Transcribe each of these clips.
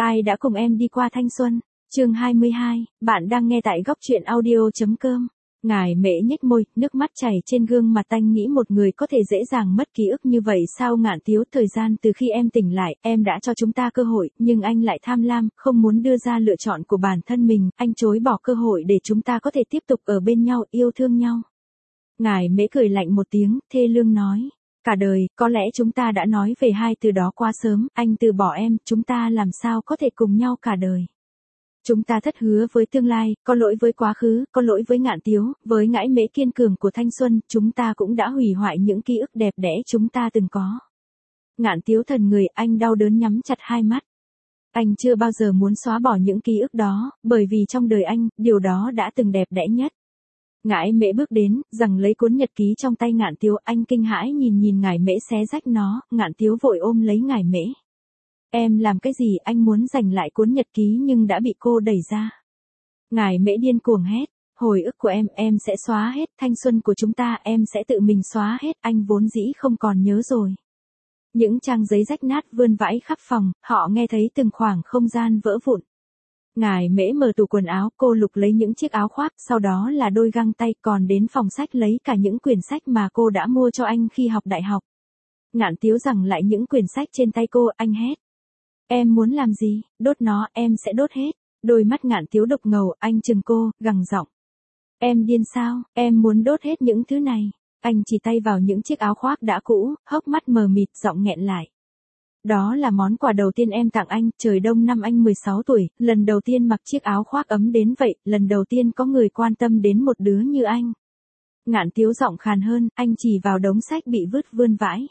Ai đã cùng em đi qua thanh xuân? Chương 22, bạn đang nghe tại góc truyện audio.com. Ngải Mễ nhếch môi, nước mắt chảy trên gương mặt, anh nghĩ một người có thể dễ dàng mất ký ức như vậy sao? Ngạn Tiếu, thời gian từ khi em tỉnh lại, em đã cho chúng ta cơ hội, nhưng anh lại tham lam, không muốn đưa ra lựa chọn của bản thân mình, anh chối bỏ cơ hội để chúng ta có thể tiếp tục ở bên nhau, yêu thương nhau. Ngải Mễ cười lạnh một tiếng, thê lương nói. Cả đời, có lẽ chúng ta đã nói về hai từ đó quá sớm, anh từ bỏ em, chúng ta làm sao có thể cùng nhau cả đời. Chúng ta thất hứa với tương lai, có lỗi với quá khứ, có lỗi với Ngạn Tiếu, với Ngải Mễ kiên cường của thanh xuân, chúng ta cũng đã hủy hoại những ký ức đẹp đẽ chúng ta từng có. Ngạn Tiếu thần người, anh đau đớn nhắm chặt hai mắt. Anh chưa bao giờ muốn xóa bỏ những ký ức đó, bởi vì trong đời anh, điều đó đã từng đẹp đẽ nhất. Ngải Mễ bước đến, giằng lấy cuốn nhật ký trong tay Ngạn Tiếu, anh kinh hãi nhìn Ngải Mễ xé rách nó, Ngạn Tiếu vội ôm lấy Ngải Mễ. Em làm cái gì? Anh muốn giành lại cuốn nhật ký nhưng đã bị cô đẩy ra. Ngải Mễ điên cuồng hét, hồi ức của em sẽ xóa hết, thanh xuân của chúng ta em sẽ tự mình xóa hết, anh vốn dĩ không còn nhớ rồi. Những trang giấy rách nát vươn vãi khắp phòng, họ nghe thấy từng khoảng không gian vỡ vụn. Ngải Mễ mở tủ quần áo, cô lục lấy những chiếc áo khoác, sau đó là đôi găng tay, còn đến phòng sách lấy cả những quyển sách mà cô đã mua cho anh khi học đại học. Ngạn Tiếu giằng lại những quyển sách trên tay cô, anh hét. Em muốn làm gì? Đốt nó, em sẽ đốt hết. Đôi mắt Ngạn Tiếu đục ngầu, anh chừng cô, gằn giọng. Em điên sao? Em muốn đốt hết những thứ này. Anh chỉ tay vào những chiếc áo khoác đã cũ, hốc mắt mờ mịt, giọng nghẹn lại. Đó là món quà đầu tiên em tặng anh, trời đông năm anh 16 tuổi, lần đầu tiên mặc chiếc áo khoác ấm đến vậy, lần đầu tiên có người quan tâm đến một đứa như anh. Ngạn Tiếu giọng khàn hơn, anh chỉ vào đống sách bị vứt vươn vãi.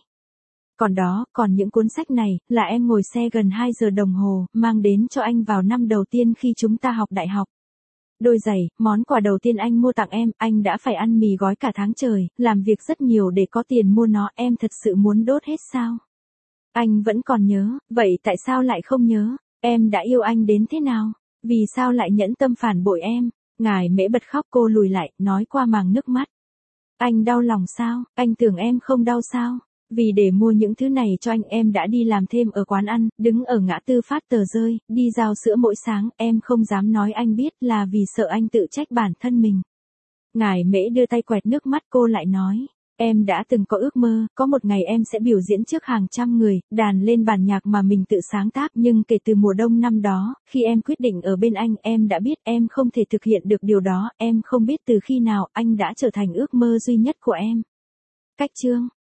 Còn những cuốn sách này, là em ngồi xe gần 2 giờ đồng hồ, mang đến cho anh vào năm đầu tiên khi chúng ta học đại học. Đôi giày, món quà đầu tiên anh mua tặng em, anh đã phải ăn mì gói cả tháng trời, làm việc rất nhiều để có tiền mua nó, em thật sự muốn đốt hết sao? Anh vẫn còn nhớ, vậy tại sao lại không nhớ? Em đã yêu anh đến thế nào? Vì sao lại nhẫn tâm phản bội em? Ngải Mễ bật khóc, cô lùi lại, nói qua màng nước mắt. Anh đau lòng sao? Anh tưởng em không đau sao? Vì để mua những thứ này cho anh em đã đi làm thêm ở quán ăn, đứng ở ngã tư phát tờ rơi, đi giao sữa mỗi sáng, em không dám nói anh biết là vì sợ anh tự trách bản thân mình. Ngải Mễ đưa tay quẹt nước mắt, cô lại nói. Em đã từng có ước mơ, có một ngày em sẽ biểu diễn trước hàng trăm người, đàn lên bản nhạc mà mình tự sáng tác, nhưng kể từ mùa đông năm đó, khi em quyết định ở bên anh, em đã biết em không thể thực hiện được điều đó, em không biết từ khi nào anh đã trở thành ước mơ duy nhất của em. Cách chương